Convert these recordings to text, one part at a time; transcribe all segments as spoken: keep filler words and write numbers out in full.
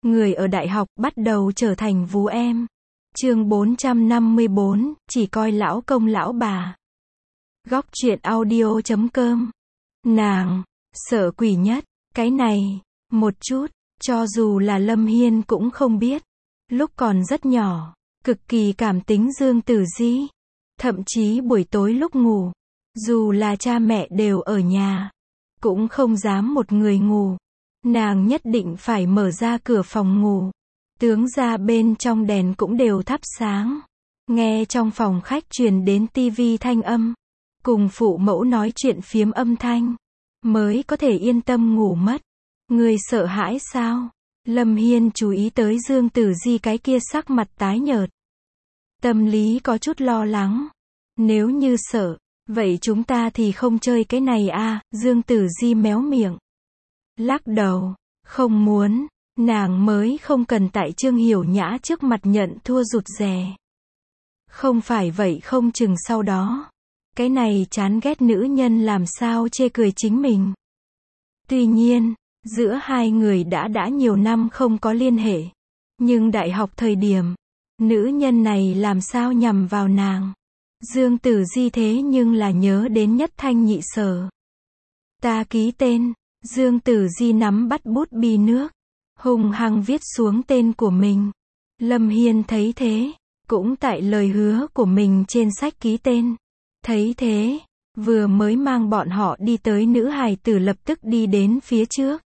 Người ở đại học bắt đầu trở thành vú em. Chương bốn trăm năm mươi bốn, chỉ coi lão công lão bà. Góc truyện audio chấm com. Nàng sợ quỷ nhất, cái này, một chút, cho dù là Lâm Hiên cũng không biết. Lúc còn rất nhỏ, cực kỳ cảm tính Dương Tử Di. Thậm chí buổi tối lúc ngủ, dù là cha mẹ đều ở nhà, cũng không dám một người ngủ. Nàng nhất định phải mở ra cửa phòng ngủ. Tướng ra bên trong đèn cũng đều thắp sáng. Nghe trong phòng khách truyền đến tivi thanh âm, cùng phụ mẫu nói chuyện phiếm âm thanh, mới có thể yên tâm ngủ mất. Người sợ hãi sao? Lâm Hiên chú ý tới Dương Tử Di cái kia sắc mặt tái nhợt. Tâm lý có chút lo lắng. Nếu như sợ, vậy chúng ta thì không chơi cái này à? Dương Tử Di méo miệng. Lắc đầu, không muốn, nàng mới không cần tại Trương Hiểu Nhã trước mặt nhận thua rụt rè. Không phải vậy không chừng sau đó, cái này chán ghét nữ nhân làm sao chê cười chính mình. Tuy nhiên, giữa hai người đã đã nhiều năm không có liên hệ. Nhưng đại học thời điểm, nữ nhân này làm sao nhằm vào nàng. Dương Tử Di thế nhưng là nhớ đến nhất thanh nhị sở. Ta ký tên. Dương Tử Di nắm bắt bút bi nước, hung hăng viết xuống tên của mình. Lâm Hiên thấy thế, cũng tại lời hứa của mình trên sách ký tên. Thấy thế, vừa mới mang bọn họ đi tới nữ hài tử lập tức đi đến phía trước.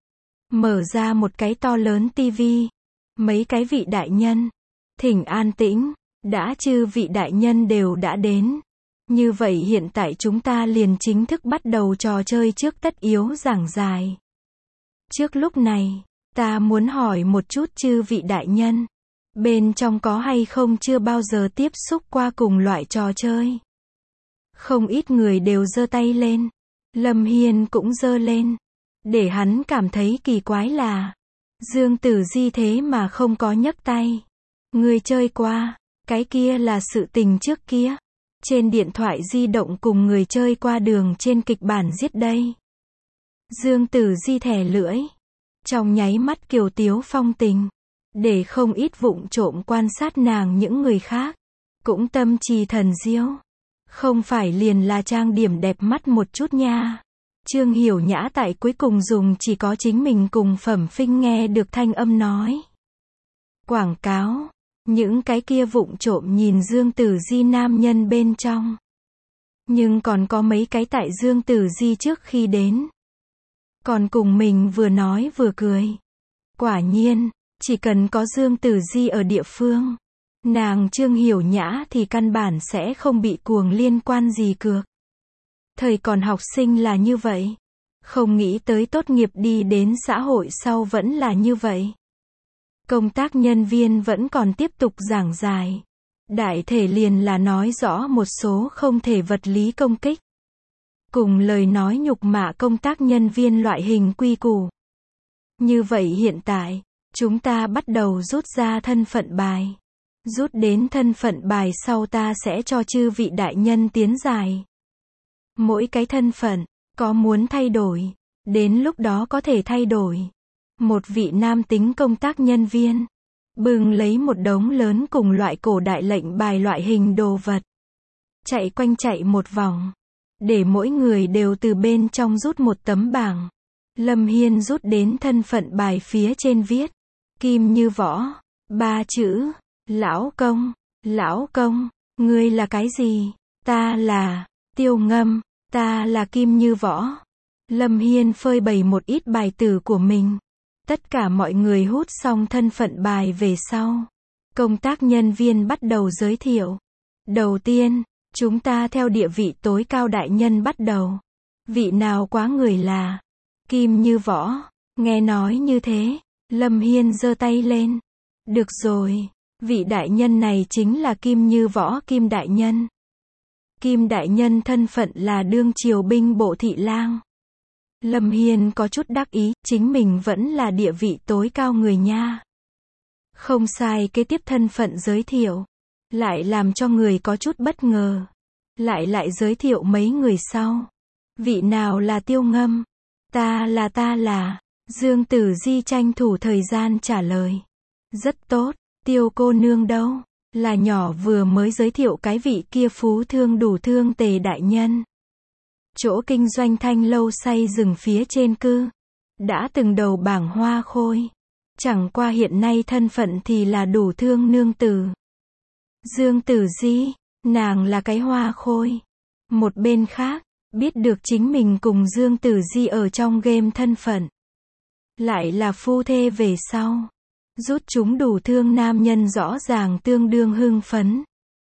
Mở ra một cái to lớn tivi. Mấy cái vị đại nhân. Thỉnh an tĩnh, đã chư vị đại nhân đều đã đến. Như vậy hiện tại chúng ta liền chính thức bắt đầu trò chơi trước tất yếu giảng giải. Trước lúc này, ta muốn hỏi một chút chư vị đại nhân. Bên trong có hay không chưa bao giờ tiếp xúc qua cùng loại trò chơi? Không ít người đều giơ tay lên. Lâm Hiên cũng giơ lên. Để hắn cảm thấy kỳ quái là Dương Tử Di thế mà không có nhấc tay. Người chơi qua, cái kia là sự tình trước kia. Trên điện thoại di động cùng người chơi qua đường trên kịch bản giết đây. Dương Tử Di thẻ lưỡi. Trong nháy mắt kiều tiếu phong tình. Để không ít vụng trộm quan sát nàng những người khác. Cũng tâm trì thần diếu. Không phải liền là trang điểm đẹp mắt một chút nha. Trương Hiểu Nhã tại cuối cùng dùng chỉ có chính mình cùng Phẩm Phinh nghe được thanh âm nói. Quảng cáo. Những cái kia vụng trộm nhìn Dương Tử Di nam nhân bên trong. Nhưng còn có mấy cái tại Dương Tử Di trước khi đến. Còn cùng mình vừa nói vừa cười. Quả nhiên, chỉ cần có Dương Tử Di ở địa phương, nàng Trương Hiểu Nhã thì căn bản sẽ không bị cuồng liên quan gì cược. Thời còn học sinh là như vậy. Không nghĩ tới tốt nghiệp đi đến xã hội sau vẫn là như vậy. Công tác nhân viên vẫn còn tiếp tục giảng giải. Đại thể liền là nói rõ một số không thể vật lý công kích. Cùng lời nói nhục mạ công tác nhân viên loại hình quy củ. Như vậy hiện tại, chúng ta bắt đầu rút ra thân phận bài. Rút đến thân phận bài sau ta sẽ cho chư vị đại nhân tiến giải. Mỗi cái thân phận, có muốn thay đổi, đến lúc đó có thể thay đổi. Một vị nam tính công tác nhân viên, bưng lấy một đống lớn cùng loại cổ đại lệnh bài loại hình đồ vật. Chạy quanh chạy một vòng, để mỗi người đều từ bên trong rút một tấm bảng. Lâm Hiên rút đến thân phận bài phía trên viết, Kim Như Võ, ba chữ, lão công, lão công, ngươi là cái gì? Ta là, Tiêu Ngâm, ta là Kim Như Võ. Lâm Hiên phơi bày một ít bài tử của mình. Tất cả mọi người hút xong thân phận bài về sau. Công tác nhân viên bắt đầu giới thiệu. Đầu tiên, chúng ta theo địa vị tối cao đại nhân bắt đầu. Vị nào quá người là Kim Như Võ. Nghe nói như thế, Lâm Hiên giơ tay lên. Được rồi, vị đại nhân này chính là Kim Như Võ Kim đại nhân. Kim đại nhân thân phận là đương triều binh bộ thị lang. Lâm Hiên có chút đắc ý, chính mình vẫn là địa vị tối cao người nha. Không sai, kế tiếp thân phận giới thiệu, lại làm cho người có chút bất ngờ. Lại lại giới thiệu mấy người sau. Vị nào là Tiêu Ngâm? Ta là ta là, Dương Tử Di tranh thủ thời gian trả lời. Rất tốt, Tiêu cô nương đâu? Là nhỏ vừa mới giới thiệu cái vị kia phú thương đủ thương Tề đại nhân. Chỗ kinh doanh thanh lâu say rừng phía trên cư. Đã từng đầu bảng hoa khôi. Chẳng qua hiện nay thân phận thì là đủ thương nương tử. Dương Tử Di, nàng là cái hoa khôi. Một bên khác, biết được chính mình cùng Dương Tử Di ở trong game thân phận. Lại là phu thê về sau. Rút chúng đủ thương nam nhân rõ ràng tương đương hưng phấn.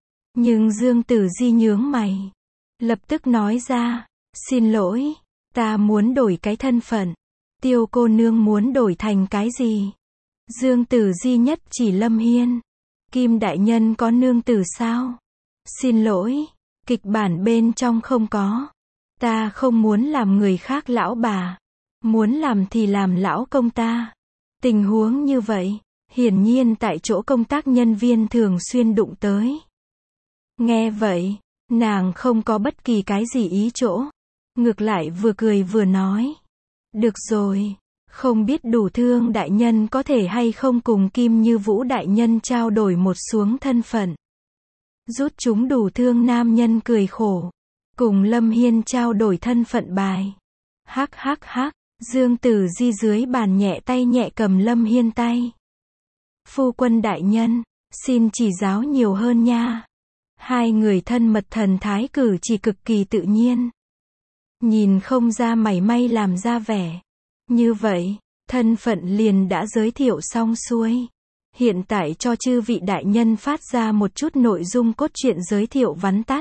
Nhưng Dương Tử Di nhướng mày. Lập tức nói ra, xin lỗi, ta muốn đổi cái thân phận. Tiêu cô nương muốn đổi thành cái gì? Dương Tử Di nhất chỉ Lâm Hiên. Kim đại nhân có nương tử sao? Xin lỗi, kịch bản bên trong không có. Ta không muốn làm người khác lão bà. Muốn làm thì làm lão công ta. Tình huống như vậy, hiển nhiên tại chỗ công tác nhân viên thường xuyên đụng tới. Nghe vậy, nàng không có bất kỳ cái gì ý chỗ. Ngược lại vừa cười vừa nói. Được rồi, không biết đủ thương đại nhân có thể hay không cùng Kim Như Vũ đại nhân trao đổi một xuống thân phận. Rút chúng đủ thương nam nhân cười khổ. Cùng Lâm Hiên trao đổi thân phận bài. Hắc hắc hắc, Dương Tử Di dưới bàn nhẹ tay nhẹ cầm Lâm Hiên tay. Phu quân đại nhân, xin chỉ giáo nhiều hơn nha. Hai người thân mật thần thái cử chỉ cực kỳ tự nhiên. Nhìn không ra mảy may làm ra vẻ. Như vậy, thân phận liền đã giới thiệu xong xuôi. Hiện tại cho chư vị đại nhân phát ra một chút nội dung cốt truyện giới thiệu vắn tắt.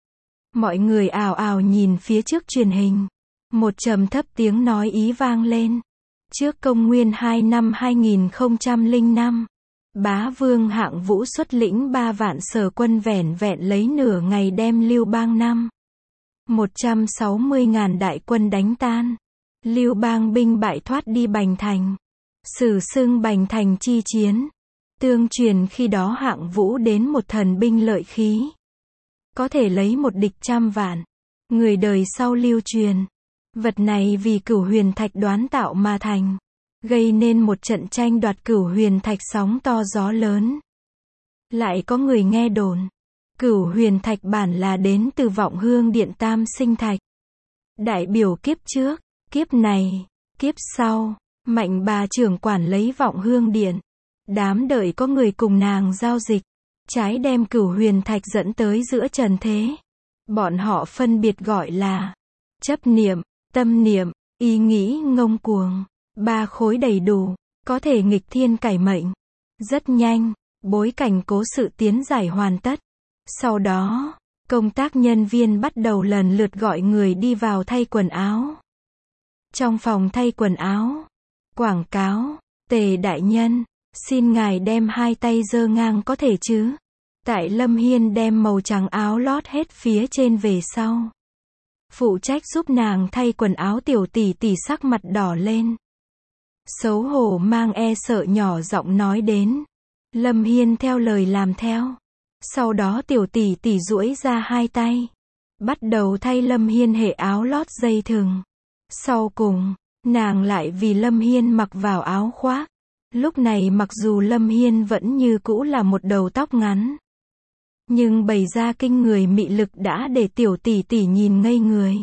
Mọi người ào ào nhìn phía trước truyền hình. Một trầm thấp tiếng nói ý vang lên. Trước công nguyên hai năm hai nghìn không trăm lẻ năm, Bá Vương Hạng Vũ xuất lĩnh ba vạn sở quân vẻn vẹn lấy nửa ngày đem Lưu Bang năm một trăm sáu mươi ngàn đại quân đánh tan. Lưu Bang binh bại thoát đi Bành Thành. Sử xưng Bành Thành chi chiến. Tương truyền khi đó Hạng Vũ đến một thần binh lợi khí. Có thể lấy một địch trăm vạn. Người đời sau lưu truyền. Vật này vì Cửu Huyền Thạch đoán tạo mà thành. Gây nên một trận tranh đoạt Cửu Huyền Thạch sóng to gió lớn. Lại có người nghe đồn. Cửu Huyền Thạch bản là đến từ Vọng Hương Điện Tam Sinh Thạch. Đại biểu kiếp trước, kiếp này, kiếp sau, Mạnh bà trưởng quản lấy Vọng Hương Điện. Đám đợi có người cùng nàng giao dịch. Trái đem Cửu Huyền Thạch dẫn tới giữa trần thế. Bọn họ phân biệt gọi là chấp niệm, tâm niệm, ý nghĩ ngông cuồng. Ba khối đầy đủ, có thể nghịch thiên cải mệnh. Rất nhanh, bối cảnh cố sự tiến giải hoàn tất. Sau đó, công tác nhân viên bắt đầu lần lượt gọi người đi vào thay quần áo. Trong phòng thay quần áo, quảng cáo, Tề đại nhân, xin ngài đem hai tay giơ ngang có thể chứ. Tại Lâm Hiên đem màu trắng áo lót hết phía trên về sau. Phụ trách giúp nàng thay quần áo tiểu tỷ tỷ sắc mặt đỏ lên. Xấu hổ mang e sợ nhỏ giọng nói đến. Lâm Hiên theo lời làm theo. Sau đó tiểu tỷ tỷ duỗi ra hai tay. Bắt đầu thay Lâm Hiên hệ áo lót dây thừng. Sau cùng, nàng lại vì Lâm Hiên mặc vào áo khoác. Lúc này mặc dù Lâm Hiên vẫn như cũ là một đầu tóc ngắn. Nhưng bày ra kinh người mị lực đã để tiểu tỷ tỷ nhìn ngây người.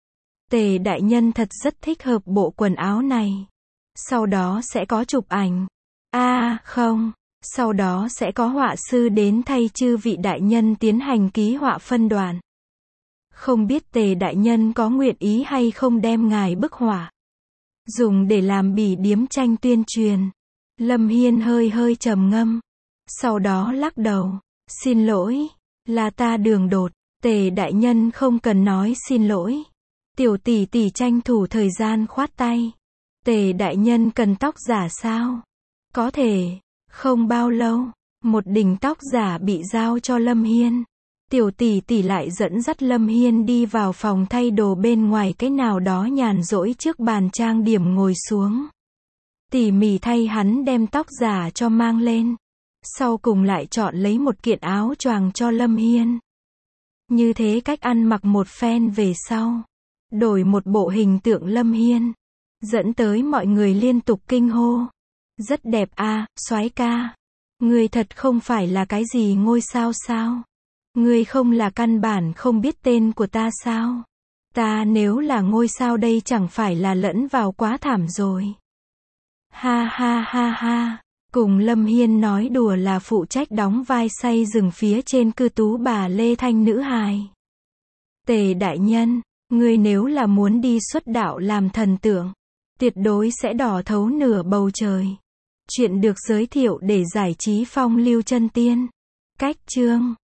Tề đại nhân thật rất thích hợp bộ quần áo này. Sau đó sẽ có chụp ảnh. A à, không. Sau đó sẽ có họa sư đến thay chư vị đại nhân tiến hành ký họa phân đoạn. Không biết Tề đại nhân có nguyện ý hay không đem ngài bức họa dùng để làm bì điếm tranh tuyên truyền. Lâm Hiên hơi hơi trầm ngâm. Sau đó lắc đầu. Xin lỗi, là ta đường đột. Tề đại nhân không cần nói xin lỗi. Tiểu tỷ tỷ tranh thủ thời gian khoát tay. Tề đại nhân cần tóc giả sao? Có thể. Không bao lâu, một đỉnh tóc giả bị giao cho Lâm Hiên. Tiểu tỷ tỷ lại dẫn dắt Lâm Hiên đi vào phòng thay đồ bên ngoài cái nào đó nhàn rỗi trước bàn trang điểm ngồi xuống. Tỉ mỉ thay hắn đem tóc giả cho mang lên. Sau cùng lại chọn lấy một kiện áo choàng cho Lâm Hiên. Như thế cách ăn mặc một phen về sau. Đổi một bộ hình tượng Lâm Hiên. dẫn tới mọi người liên tục kinh hô. Rất đẹp a, soái ca. Ngươi thật không phải là cái gì ngôi sao sao? Ngươi không là căn bản không biết tên của ta sao? Ta nếu là ngôi sao đây chẳng phải là lẫn vào quá thảm rồi. Ha ha ha ha. Cùng Lâm Hiên nói đùa là phụ trách đóng vai say rừng phía trên cư tú bà Lê Thanh nữ hài. Tề đại nhân, ngươi nếu là muốn đi xuất đạo làm thần tượng, tuyệt đối sẽ đỏ thấu nửa bầu trời. Chuyện được giới thiệu để giải trí phong lưu chân tiên. Cách chương